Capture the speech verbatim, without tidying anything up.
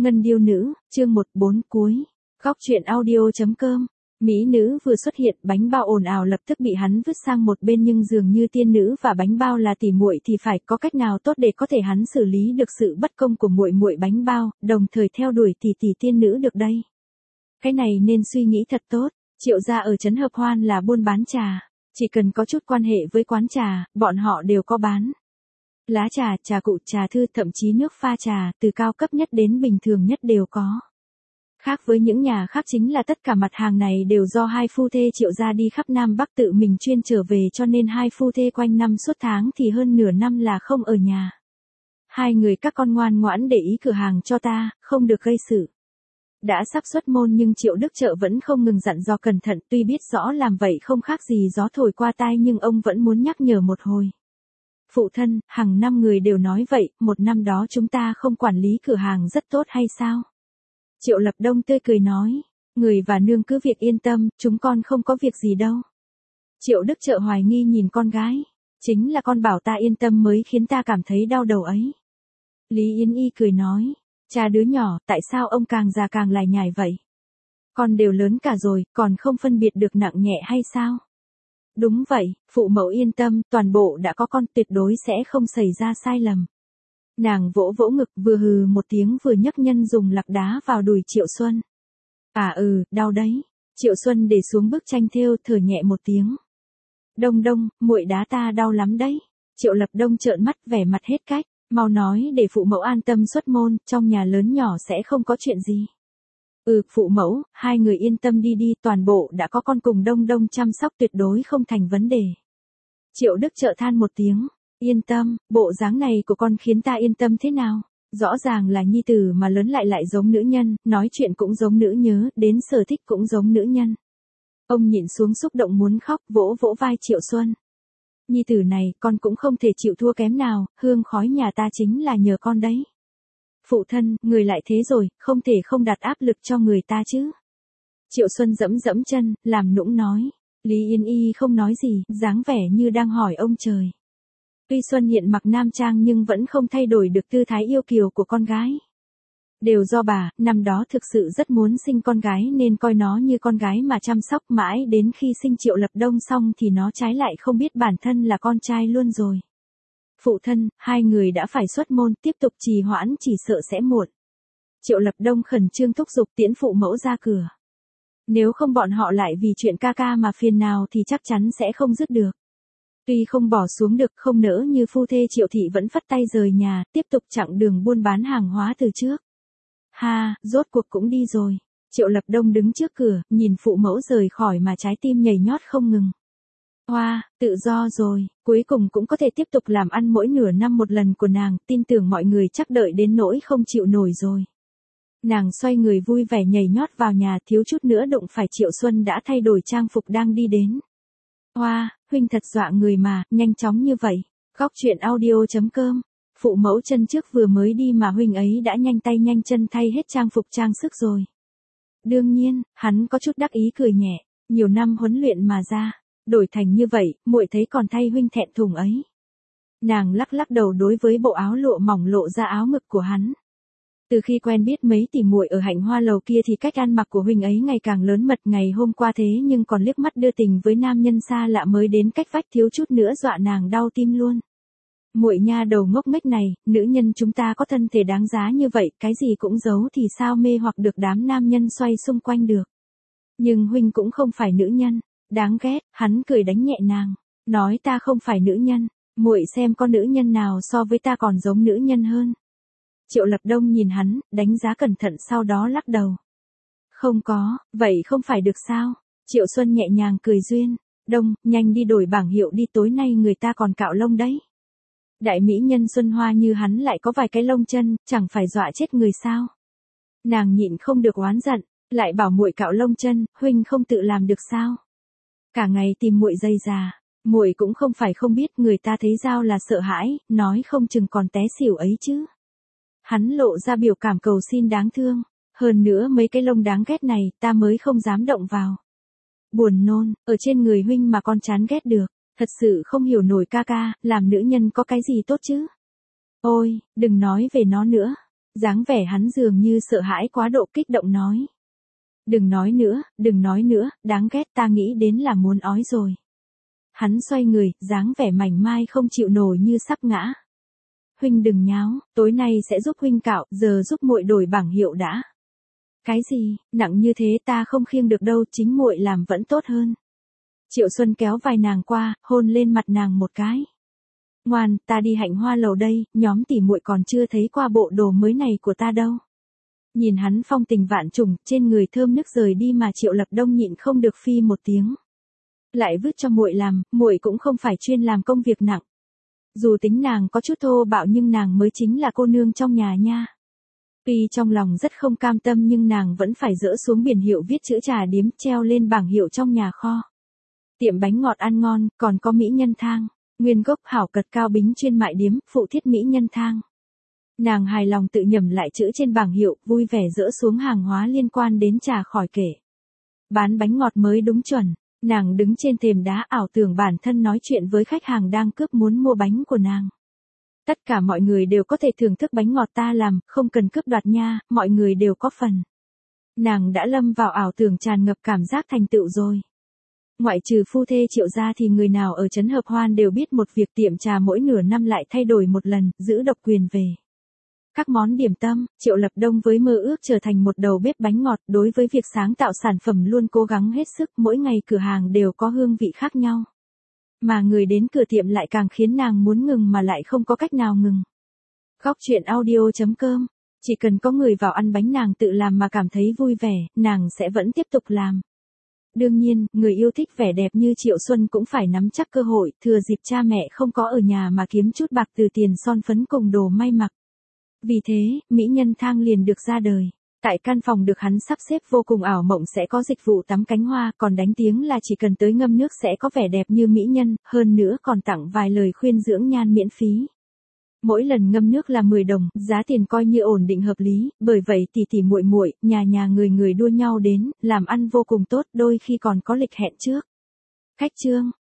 Ngân điêu nữ, chương một bốn cuối. Góc truyện audio chấm com. Mỹ nữ vừa xuất hiện, bánh bao ồn ào lập tức bị hắn vứt sang một bên, nhưng dường như tiên nữ và bánh bao là tỉ muội thì phải có cách nào tốt để có thể hắn xử lý được sự bất công của muội muội bánh bao, đồng thời theo đuổi tỷ tỷ tiên nữ được đây. Cái này nên suy nghĩ thật tốt. Triệu gia ở trấn Hợp Hoan là buôn bán trà, chỉ cần có chút quan hệ với quán trà, bọn họ đều có bán. Lá trà, trà cụ, trà thư, thậm chí nước pha trà, từ cao cấp nhất đến bình thường nhất đều có. Khác với những nhà khác chính là tất cả mặt hàng này đều do hai phu thê Triệu gia đi khắp Nam Bắc tự mình chuyên trở về, cho nên hai phu thê quanh năm suốt tháng thì hơn nửa năm là không ở nhà. Hai người các con ngoan ngoãn để ý cửa hàng cho ta, không được gây sự. Đã sắp xuất môn nhưng Triệu Đức Chợ vẫn không ngừng dặn dò cẩn thận, tuy biết rõ làm vậy không khác gì gió thổi qua tai nhưng ông vẫn muốn nhắc nhở một hồi. Phụ thân, hàng năm người đều nói vậy, một năm đó chúng ta không quản lý cửa hàng rất tốt hay sao? Triệu Lập Đông tươi cười nói, người và nương cứ việc yên tâm, chúng con không có việc gì đâu. Triệu Đức Chợ hoài nghi nhìn con gái, chính là con bảo ta yên tâm mới khiến ta cảm thấy đau đầu ấy. Lý Yến Y cười nói, cha đứa nhỏ, tại sao ông càng già càng lải nhải vậy? Con đều lớn cả rồi, còn không phân biệt được nặng nhẹ hay sao? Đúng vậy, phụ mẫu yên tâm, toàn bộ đã có con, tuyệt đối sẽ không xảy ra sai lầm. Nàng vỗ vỗ ngực, vừa hừ một tiếng vừa nhấc nhân dùng lạc đá vào đùi Triệu Xuân. À ừ, đau đấy. Triệu Xuân để xuống bức tranh thêu, thở nhẹ một tiếng. Đông Đông, muội đá ta đau lắm đấy. Triệu Lập Đông trợn mắt vẻ mặt hết cách, mau nói để phụ mẫu an tâm xuất môn, trong nhà lớn nhỏ sẽ không có chuyện gì. Ừ, phụ mẫu, hai người yên tâm đi đi, toàn bộ đã có con cùng Đông Đông chăm sóc, tuyệt đối không thành vấn đề. Triệu Đức Chợ than một tiếng, yên tâm, bộ dáng này của con khiến ta yên tâm thế nào? Rõ ràng là nhi tử mà lớn lại lại giống nữ nhân, nói chuyện cũng giống nữ nhớ, đến sở thích cũng giống nữ nhân. Ông nhịn xuống xúc động muốn khóc, vỗ vỗ vai Triệu Xuân. Nhi tử này, con cũng không thể chịu thua kém nào, hương khói nhà ta chính là nhờ con đấy. Phụ thân, người lại thế rồi, không thể không đặt áp lực cho người ta chứ. Triệu Xuân dẫm dẫm chân, làm nũng nói. Lý Yên Y không nói gì, dáng vẻ như đang hỏi ông trời. Tuy Xuân hiện mặc nam trang nhưng vẫn không thay đổi được tư thái yêu kiều của con gái. Đều do bà, năm đó thực sự rất muốn sinh con gái nên coi nó như con gái mà chăm sóc, mãi đến khi sinh Triệu Lập Đông xong thì nó trái lại không biết bản thân là con trai luôn rồi. Phụ thân, hai người đã phải xuất môn, tiếp tục trì hoãn chỉ sợ sẽ muộn. Triệu Lập Đông khẩn trương thúc giục tiễn phụ mẫu ra cửa. Nếu không bọn họ lại vì chuyện ca ca mà phiền nào thì chắc chắn sẽ không dứt được. Tuy không bỏ xuống được, không nỡ như phu thê Triệu Thị vẫn phất tay rời nhà, tiếp tục chặng đường buôn bán hàng hóa từ trước. Ha, rốt cuộc cũng đi rồi. Triệu Lập Đông đứng trước cửa, nhìn phụ mẫu rời khỏi mà trái tim nhảy nhót không ngừng. Hoa, wow, tự do rồi, cuối cùng cũng có thể tiếp tục làm ăn mỗi nửa năm một lần của nàng, tin tưởng mọi người chắc đợi đến nỗi không chịu nổi rồi. Nàng xoay người vui vẻ nhảy nhót vào nhà, thiếu chút nữa đụng phải Triệu Xuân đã thay đổi trang phục đang đi đến. Hoa, wow, huynh thật dọa người mà, nhanh chóng như vậy. Góc truyện audio chấm com. Phụ mẫu chân trước vừa mới đi mà huynh ấy đã nhanh tay nhanh chân thay hết trang phục trang sức rồi. Đương nhiên, hắn có chút đắc ý cười nhẹ, nhiều năm huấn luyện mà ra. Đổi thành như vậy, muội thấy còn thay huynh thẹn thùng ấy. Nàng lắc lắc đầu đối với bộ áo lụa mỏng lộ ra áo ngực của hắn. Từ khi quen biết mấy tỷ muội ở Hạnh Hoa Lầu kia thì cách ăn mặc của huynh ấy ngày càng lớn mật, ngày hôm qua thế nhưng còn liếc mắt đưa tình với nam nhân xa lạ mới đến cách vách thiếu chút nữa dọa nàng đau tim luôn. Muội nha đầu ngốc nghếch này, nữ nhân chúng ta có thân thể đáng giá như vậy, cái gì cũng giấu thì sao mê hoặc được đám nam nhân xoay xung quanh được. Nhưng huynh cũng không phải nữ nhân. Đáng ghét, hắn cười đánh nhẹ nàng, nói ta không phải nữ nhân, muội xem con nữ nhân nào so với ta còn giống nữ nhân hơn. Triệu Lập Đông nhìn hắn, đánh giá cẩn thận sau đó lắc đầu. Không có, vậy không phải được sao? Triệu Xuân nhẹ nhàng cười duyên, Đông, nhanh đi đổi bảng hiệu đi, tối nay người ta còn cạo lông đấy. Đại mỹ nhân Xuân Hoa như hắn lại có vài cái lông chân, chẳng phải dọa chết người sao? Nàng nhịn không được oán giận, lại bảo muội cạo lông chân, huynh không tự làm được sao? Cả ngày tìm muội dây già, muội cũng không phải không biết, người ta thấy dao là sợ hãi, nói không chừng còn té xỉu ấy chứ. Hắn lộ ra biểu cảm cầu xin đáng thương, hơn nữa mấy cái lông đáng ghét này, ta mới không dám động vào. Buồn nôn, ở trên người huynh mà con chán ghét được, thật sự không hiểu nổi ca ca, làm nữ nhân có cái gì tốt chứ. Ôi, đừng nói về nó nữa. Dáng vẻ hắn dường như sợ hãi quá độ, kích động nói. Đừng nói nữa, đừng nói nữa, đáng ghét, ta nghĩ đến là muốn ói rồi. Hắn xoay người, dáng vẻ mảnh mai không chịu nổi như sắp ngã. Huynh đừng nháo, tối nay sẽ giúp huynh cạo, giờ giúp muội đổi bảng hiệu đã. Cái gì, nặng như thế ta không khiêng được đâu, chính muội làm vẫn tốt hơn. Triệu Xuân kéo vai nàng qua, hôn lên mặt nàng một cái. Ngoan, ta đi Hạnh Hoa lầu đây, nhóm tỷ muội còn chưa thấy qua bộ đồ mới này của ta đâu. Nhìn hắn phong tình vạn trùng, trên người thơm nức rời đi mà Triệu Lập Đông nhịn không được phi một tiếng. Lại vứt cho muội làm, muội cũng không phải chuyên làm công việc nặng. Dù tính nàng có chút thô bạo nhưng nàng mới chính là cô nương trong nhà nha. Tuy trong lòng rất không cam tâm nhưng nàng vẫn phải dỡ xuống biển hiệu viết chữ trà điếm treo lên bảng hiệu trong nhà kho. Tiệm bánh ngọt ăn ngon, còn có mỹ nhân thang, nguyên gốc hảo cật cao bính chuyên mại điếm, phụ thiết mỹ nhân thang. Nàng hài lòng tự nhẩm lại chữ trên bảng hiệu, vui vẻ dỡ xuống hàng hóa liên quan đến trà khỏi kể. Bán bánh ngọt mới đúng chuẩn, nàng đứng trên thềm đá ảo tưởng bản thân nói chuyện với khách hàng đang cướp muốn mua bánh của nàng. Tất cả mọi người đều có thể thưởng thức bánh ngọt ta làm, không cần cướp đoạt nha, mọi người đều có phần. Nàng đã lâm vào ảo tưởng tràn ngập cảm giác thành tựu rồi. Ngoại trừ phu thê Triệu gia thì người nào ở trấn Hợp Hoan đều biết một việc tiệm trà mỗi nửa năm lại thay đổi một lần, giữ độc quyền về. Các món điểm tâm, Triệu Lập Đông với mơ ước trở thành một đầu bếp bánh ngọt, đối với việc sáng tạo sản phẩm luôn cố gắng hết sức, mỗi ngày cửa hàng đều có hương vị khác nhau. Mà người đến cửa tiệm lại càng khiến nàng muốn ngừng mà lại không có cách nào ngừng. Góc truyện audio chấm com, chỉ cần có người vào ăn bánh nàng tự làm mà cảm thấy vui vẻ, nàng sẽ vẫn tiếp tục làm. Đương nhiên, người yêu thích vẻ đẹp như Triệu Xuân cũng phải nắm chắc cơ hội, thừa dịp cha mẹ không có ở nhà mà kiếm chút bạc từ tiền son phấn cùng đồ may mặc. Vì thế, mỹ nhân thang liền được ra đời. Tại căn phòng được hắn sắp xếp vô cùng ảo mộng sẽ có dịch vụ tắm cánh hoa, còn đánh tiếng là chỉ cần tới ngâm nước sẽ có vẻ đẹp như mỹ nhân, hơn nữa còn tặng vài lời khuyên dưỡng nhan miễn phí. Mỗi lần ngâm nước là mười đồng, giá tiền coi như ổn định hợp lý, bởi vậy tỷ tỷ muội muội, nhà nhà người người đua nhau đến, làm ăn vô cùng tốt, đôi khi còn có lịch hẹn trước. Khách trương,